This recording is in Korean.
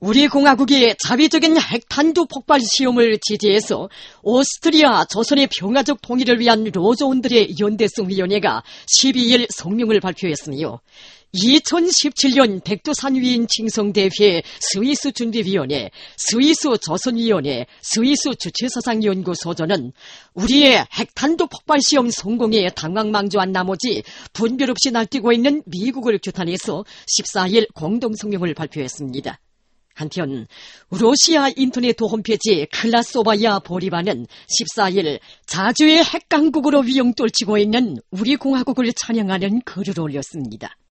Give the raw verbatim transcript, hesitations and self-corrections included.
우리 공화국이 자위적인 핵탄두 폭발 시험을 지지해서 오스트리아, 조선의 평화적 통일을 위한 로조원들의 연대성위원회가 십이일 성명을 발표했으며 이천십칠년 백두산 위인 칭송대회 스위스 준비위원회, 스위스 조선위원회, 스위스 주체사상연구소조는 우리의 핵탄두 폭발 시험 성공에 당황망조한 나머지 분별 없이 날뛰고 있는 미국을 규탄해서 십사일 공동성명을 발표했습니다. 한편 러시아 인터넷 홈페이지 클라소바야 보리바는 십사일 자주의 핵강국으로 위용떨치고 있는 우리 공화국을 찬양하는 글을 올렸습니다.